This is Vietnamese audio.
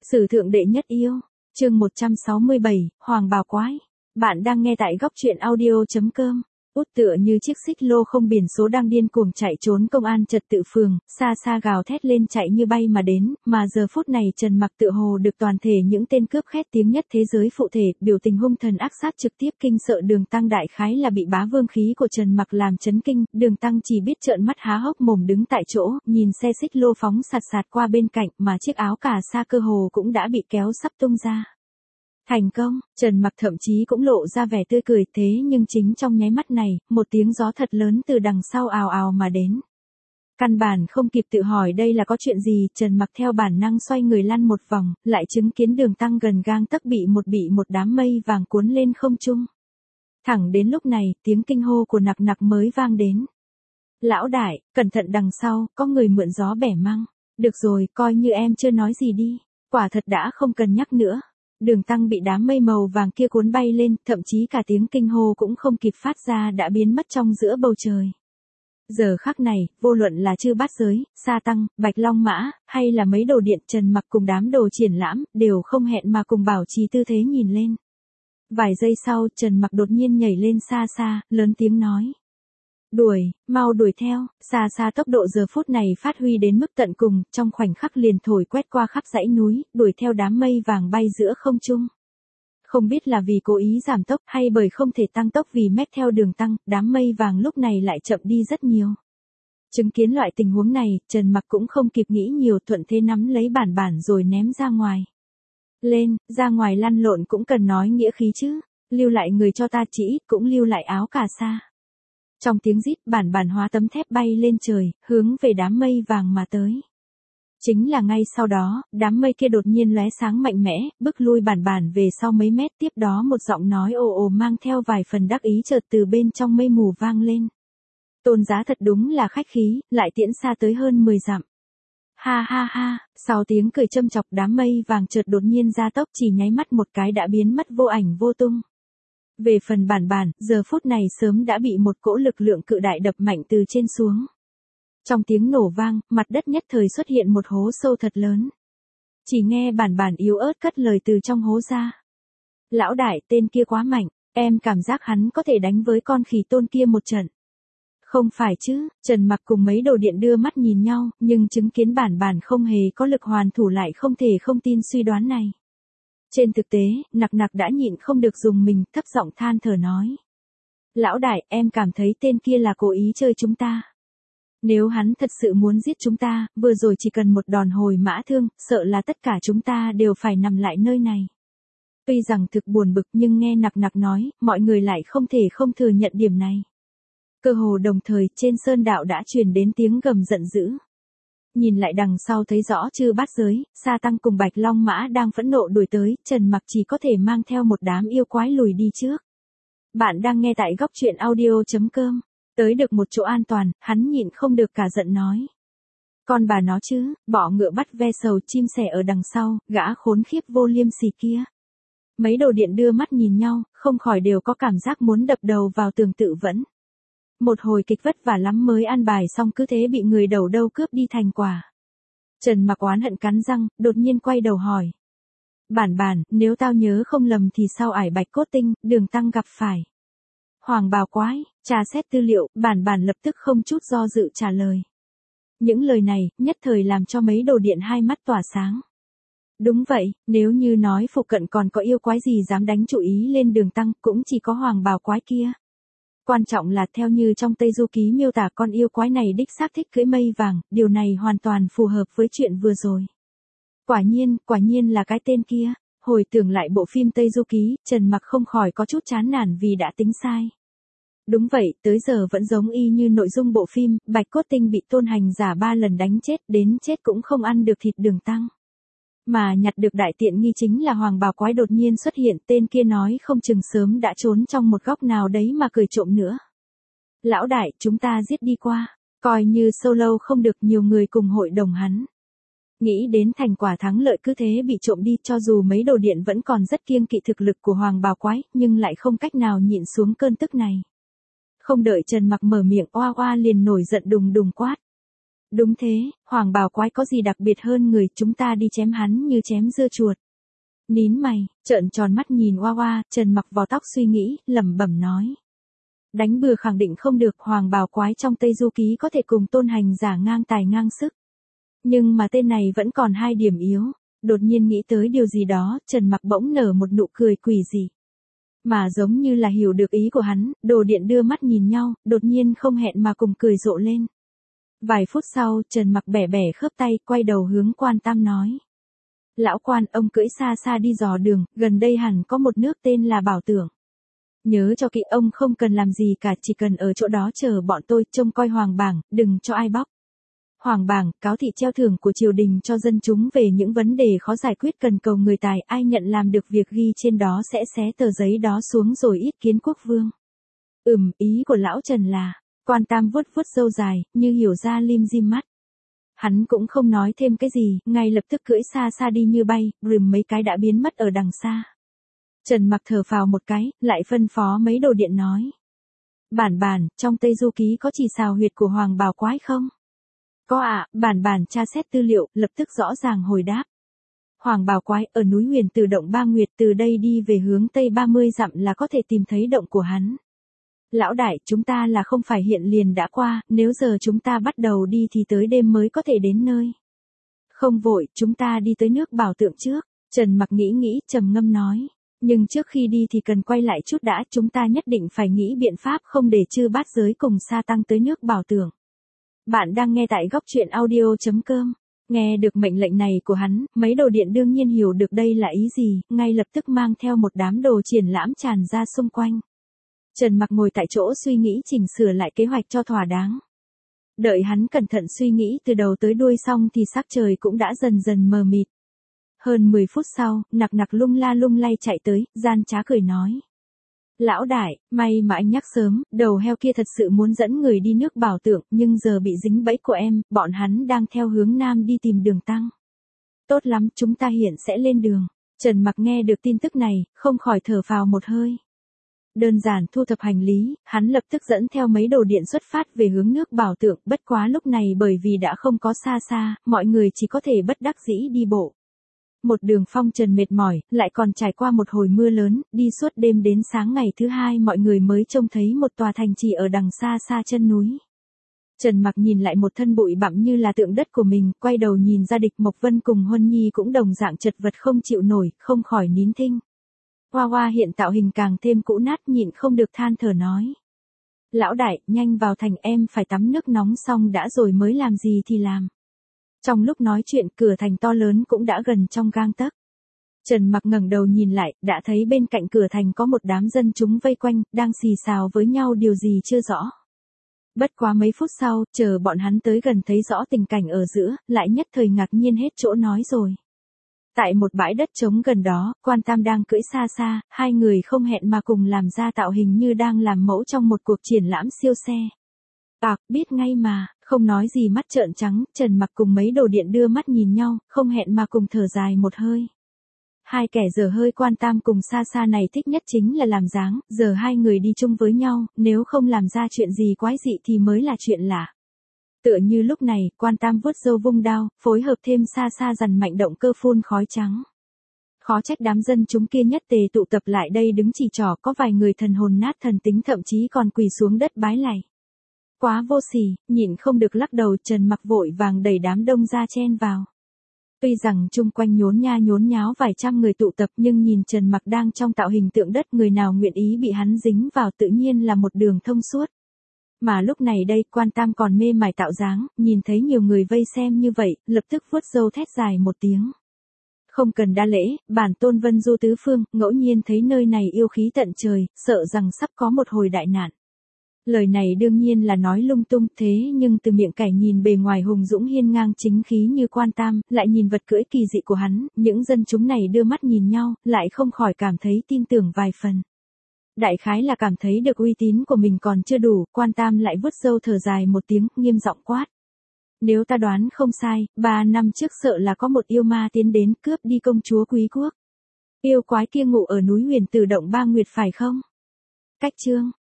Sử thượng đệ nhất yêu, chương 167, Hoàng Bào Quái. Bạn đang nghe tại góc truyện audio.com. Út tựa như chiếc xích lô không biển số đang điên cuồng chạy trốn công an trật tự phường, xa xa gào thét lên chạy như bay mà đến, mà giờ phút này Trần Mặc tựa hồ được toàn thể những tên cướp khét tiếng nhất thế giới phụ thể, biểu tình hung thần ác sát trực tiếp kinh sợ Đường Tăng đại khái là bị bá vương khí của Trần Mặc làm chấn kinh, Đường Tăng chỉ biết trợn mắt há hốc mồm đứng tại chỗ, nhìn xe xích lô phóng sạt sạt qua bên cạnh mà chiếc áo cà sa cơ hồ cũng đã bị kéo sắp tung ra. Thành công, Trần Mặc thậm chí cũng lộ ra vẻ tươi cười, thế nhưng chính trong nháy mắt này, một tiếng gió thật lớn từ đằng sau ào ào mà đến. Căn bản không kịp tự hỏi đây là có chuyện gì, Trần Mặc theo bản năng xoay người lăn một vòng, lại chứng kiến Đường Tăng gần gang tấc bị một đám mây vàng cuốn lên không trung. Thẳng đến lúc này, tiếng kinh hô của Nặc Nặc mới vang đến. Lão đại, cẩn thận đằng sau, có người mượn gió bẻ măng. Được rồi, coi như em chưa nói gì đi. Quả thật đã không cần nhắc nữa. Đường Tăng bị đám mây màu vàng kia cuốn bay lên, thậm chí cả tiếng kinh hô cũng không kịp phát ra đã biến mất trong giữa bầu trời. Giờ khắc này, vô luận là Chư Bát Giới, Sa Tăng, Bạch Long Mã, hay là mấy đồ điện, Trần Mặc cùng đám đồ triển lãm, đều không hẹn mà cùng bảo trì tư thế nhìn lên. Vài giây sau, Trần Mặc đột nhiên nhảy lên xa xa, lớn tiếng nói. Đuổi, mau đuổi theo, xa xa tốc độ giờ phút này phát huy đến mức tận cùng, trong khoảnh khắc liền thổi quét qua khắp dãy núi, đuổi theo đám mây vàng bay giữa không trung. Không biết là vì cố ý giảm tốc hay bởi không thể tăng tốc vì mét theo Đường Tăng, đám mây vàng lúc này lại chậm đi rất nhiều. Chứng kiến loại tình huống này, Trần Mặc cũng không kịp nghĩ nhiều, thuận thế nắm lấy bản rồi ném ra ngoài. Lên, ra ngoài lăn lộn cũng cần nói nghĩa khí chứ, lưu lại người cho ta chỉ, cũng lưu lại áo cà sa. Trong tiếng rít, bản hóa tấm thép bay lên trời, hướng về đám mây vàng mà tới. Chính là ngay sau đó, đám mây kia đột nhiên lóe sáng mạnh mẽ, bức lui bản về sau mấy mét, tiếp đó một giọng nói ồ ồ mang theo vài phần đắc ý chợt từ bên trong mây mù vang lên. Tôn Giá thật đúng là khách khí, lại tiễn xa tới hơn 10 dặm. Ha ha ha, sau tiếng cười châm chọc đám mây vàng chợt đột nhiên gia tốc chỉ nháy mắt một cái đã biến mất vô ảnh vô tung. Về phần bản, giờ phút này sớm đã bị một cỗ lực lượng cự đại đập mạnh từ trên xuống. Trong tiếng nổ vang, mặt đất nhất thời xuất hiện một hố sâu thật lớn. Chỉ nghe bản yếu ớt cất lời từ trong hố ra. Lão đại, tên kia quá mạnh, em cảm giác hắn có thể đánh với con khỉ tôn kia một trận. Không phải chứ, Trần Mặc cùng mấy đồ điện đưa mắt nhìn nhau, nhưng chứng kiến bản không hề có lực hoàn thủ lại không thể không tin suy đoán này. Trên thực tế, Nặc Nặc đã nhịn không được dùng mình, thấp giọng than thở nói. Lão đại, em cảm thấy tên kia là cố ý chơi chúng ta. Nếu hắn thật sự muốn giết chúng ta, vừa rồi chỉ cần một đòn hồi mã thương, sợ là tất cả chúng ta đều phải nằm lại nơi này. Tuy rằng thực buồn bực nhưng nghe Nặc Nặc nói, mọi người lại không thể không thừa nhận điểm này. Cơ hồ đồng thời, trên sơn đạo đã truyền đến tiếng gầm giận dữ. Nhìn lại đằng sau thấy rõ Chư Bát Giới, Sa Tăng cùng Bạch Long Mã đang phẫn nộ đuổi tới, Trần Mặc chỉ có thể mang theo một đám yêu quái lùi đi trước. Bạn đang nghe tại góc truyện audio.com. Tới được một chỗ an toàn, hắn nhịn không được cả giận nói. Con bà nó chứ, bỏ ngựa bắt ve sầu, chim sẻ ở đằng sau, gã khốn khiếp vô liêm sỉ kia. Mấy đồ điện đưa mắt nhìn nhau, không khỏi đều có cảm giác muốn đập đầu vào tường tự vẫn. Một hồi kịch vất vả lắm mới an bài xong cứ thế bị người đầu đâu cướp đi thành quả. Trần Mặc oán hận cắn răng, đột nhiên quay đầu hỏi. Bản, nếu tao nhớ không lầm thì sau ải Bạch Cốt Tinh, Đường Tăng gặp phải Hoàng Bào Quái, tra xét tư liệu, bản lập tức không chút do dự trả lời. Những lời này, nhất thời làm cho mấy đồ điện hai mắt tỏa sáng. Đúng vậy, nếu như nói phụ cận còn có yêu quái gì dám đánh chủ ý lên Đường Tăng, cũng chỉ có Hoàng Bào Quái kia. Quan trọng là theo như trong Tây Du Ký miêu tả con yêu quái này đích xác thích cưỡi mây vàng, điều này hoàn toàn phù hợp với chuyện vừa rồi. Quả nhiên là cái tên kia. Hồi tưởng lại bộ phim Tây Du Ký, Trần Mặc không khỏi có chút chán nản vì đã tính sai. Đúng vậy, tới giờ vẫn giống y như nội dung bộ phim, Bạch Cốt Tinh bị Tôn Hành giả 3 lần đánh chết, đến chết cũng không ăn được thịt Đường Tăng. Mà nhặt được đại tiện nghi chính là Hoàng Bào Quái đột nhiên xuất hiện, tên kia nói không chừng sớm đã trốn trong một góc nào đấy mà cười trộm nữa. Lão đại, chúng ta giết đi qua, coi như solo không được nhiều người cùng hội đồng hắn. Nghĩ đến thành quả thắng lợi cứ thế bị trộm đi, cho dù mấy đồ điện vẫn còn rất kiêng kỵ thực lực của Hoàng Bào Quái, nhưng lại không cách nào nhịn xuống cơn tức này. Không đợi Trần Mặc mở miệng, oa oa liền nổi giận đùng đùng quát. Đúng thế, Hoàng Bào Quái có gì đặc biệt hơn người, chúng ta đi chém hắn như chém dưa chuột. Nín mày, trợn tròn mắt nhìn Hoa Hoa, Trần Mặc vò tóc suy nghĩ, lẩm bẩm nói. Đánh bừa khẳng định không được, Hoàng Bào Quái trong Tây Du Ký có thể cùng Tôn Hành Giả ngang tài ngang sức. Nhưng mà tên này vẫn còn hai điểm yếu. Đột nhiên nghĩ tới điều gì đó, Trần Mặc bỗng nở một nụ cười quỷ dị. Mà giống như là hiểu được ý của hắn, Đồ Điện đưa mắt nhìn nhau, đột nhiên không hẹn mà cùng cười rộ lên. Vài phút sau, Trần Mặc bẻ bẻ khớp tay, quay đầu hướng Quan Tam nói. Lão Quan, ông cưỡi xa xa đi dò đường, gần đây hẳn có một nước tên là Bảo Tưởng. Nhớ cho kỹ, ông không cần làm gì cả, chỉ cần ở chỗ đó chờ bọn tôi trông coi hoàng bảng, đừng cho ai bóc. Hoàng bảng, cáo thị treo thưởng của triều đình cho dân chúng về những vấn đề khó giải quyết cần cầu người tài, ai nhận làm được việc ghi trên đó sẽ xé tờ giấy đó xuống rồi yết kiến quốc vương. Ý của lão Trần là, Quan Tam vuốt vuốt râu dài, như hiểu ra lim dim mắt. Hắn cũng không nói thêm cái gì, ngay lập tức cưỡi xa xa đi như bay, rừm mấy cái đã biến mất ở đằng xa. Trần Mặc thở phào một cái, lại phân phó mấy Đồ Điện nói. Bản, trong Tây Du Ký có chỉ xào huyệt của Hoàng Bào Quái không? Có ạ, bản tra xét tư liệu, lập tức rõ ràng hồi đáp. Hoàng Bào Quái ở núi Huyền Từ động Ba Nguyệt, từ đây đi về hướng Tây 30 dặm là có thể tìm thấy động của hắn. Lão đại, chúng ta là không phải hiện liền đã qua, nếu giờ chúng ta bắt đầu đi thì tới đêm mới có thể đến nơi. Không vội, chúng ta đi tới nước Bảo Tượng trước. Trần Mặc nghĩ trầm ngâm nói. Nhưng trước khi đi thì cần quay lại chút đã, chúng ta nhất định phải nghĩ biện pháp không để chư bát giới cùng sa tăng tới nước Bảo Tưởng. Bạn đang nghe tại góc truyện audio.com. Nghe được mệnh lệnh này của hắn, mấy Đồ Điện đương nhiên hiểu được đây là ý gì, ngay lập tức mang theo một đám đồ triển lãm tràn ra xung quanh. Trần Mặc ngồi tại chỗ suy nghĩ chỉnh sửa lại kế hoạch cho thỏa đáng. Đợi hắn cẩn thận suy nghĩ từ đầu tới đuôi xong thì sắc trời cũng đã dần dần mờ mịt. Hơn 10 phút sau, nặc lung la lung lay chạy tới, gian trá cười nói. Lão đại, may mà anh nhắc sớm, đầu heo kia thật sự muốn dẫn người đi nước Bảo Tượng, nhưng giờ bị dính bẫy của em, bọn hắn đang theo hướng nam đi tìm đường tăng. Tốt lắm, chúng ta hiện sẽ lên đường. Trần Mặc nghe được tin tức này, không khỏi thở phào một hơi. Đơn giản thu thập hành lý, hắn lập tức dẫn theo mấy Đồ Điện xuất phát về hướng nước Bảo Tượng, bất quá lúc này bởi vì đã không có xa, mọi người chỉ có thể bất đắc dĩ đi bộ. Một đường phong trần mệt mỏi, lại còn trải qua một hồi mưa lớn, đi suốt đêm đến sáng ngày thứ hai mọi người mới trông thấy một tòa thành trì ở đằng xa chân núi. Trần Mặc nhìn lại một thân bụi bặm như là tượng đất của mình, quay đầu nhìn ra Địch Mộc Vân cùng Huân Nhi cũng đồng dạng chật vật không chịu nổi, không khỏi nín thinh. Hoa Hoa hiện tạo hình càng thêm cũ nát, nhịn không được than thở nói. Lão đại, nhanh vào thành, em phải tắm nước nóng xong đã rồi mới làm gì thì làm. Trong lúc nói chuyện, cửa thành to lớn cũng đã gần trong gang tấc. Trần Mặc ngẩng đầu nhìn lại, đã thấy bên cạnh cửa thành có một đám dân chúng vây quanh, đang xì xào với nhau điều gì chưa rõ. Bất quá mấy phút sau, chờ bọn hắn tới gần thấy rõ tình cảnh ở giữa, lại nhất thời ngạc nhiên hết chỗ nói rồi. Tại một bãi đất trống gần đó, Quan Tam đang cưỡi xa, hai người không hẹn mà cùng làm ra tạo hình như đang làm mẫu trong một cuộc triển lãm siêu xe. Biết ngay mà, không nói gì mắt trợn trắng, Trần Mặc cùng mấy Đồ Điện đưa mắt nhìn nhau, không hẹn mà cùng thở dài một hơi. Hai kẻ dở hơi Quan Tam cùng xa này thích nhất chính là làm dáng, giờ hai người đi chung với nhau, nếu không làm ra chuyện gì quái dị thì mới là chuyện lạ. Tựa như lúc này, Quan Tam vuốt râu vung đao, phối hợp thêm xa dằn mạnh động cơ phun khói trắng. Khó trách đám dân chúng kia nhất tề tụ tập lại đây đứng chỉ trỏ, có vài người thần hồn nát thần tính thậm chí còn quỳ xuống đất bái lạy. Quá vô sỉ, nhịn không được lắc đầu, Trần Mặc vội vàng đẩy đám đông ra chen vào. Tuy rằng chung quanh nhốn nháo vài trăm người tụ tập nhưng nhìn Trần Mặc đang trong tạo hình tượng đất, người nào nguyện ý bị hắn dính vào tự nhiên là một đường thông suốt. Mà lúc này đây, Quan Tam còn mê mải tạo dáng, nhìn thấy nhiều người vây xem như vậy, lập tức vuốt râu thét dài một tiếng. Không cần đa lễ, bản tôn Vân Du tứ phương, ngẫu nhiên thấy nơi này yêu khí tận trời, sợ rằng sắp có một hồi đại nạn. Lời này đương nhiên là nói lung tung, thế nhưng từ miệng kẻ nhìn bề ngoài hùng dũng hiên ngang chính khí như Quan Tam, lại nhìn vật cưỡi kỳ dị của hắn, những dân chúng này đưa mắt nhìn nhau, lại không khỏi cảm thấy tin tưởng vài phần. Đại khái là cảm thấy được uy tín của mình còn chưa đủ, Quan Tam lại vuốt râu thở dài một tiếng, nghiêm giọng quát. Nếu ta đoán không sai, 3 năm trước sợ là có một yêu ma tiến đến cướp đi công chúa Quý Quốc. Yêu quái kia ngụ ở núi Huyền Từ động Ba Nguyệt phải không? Cách chương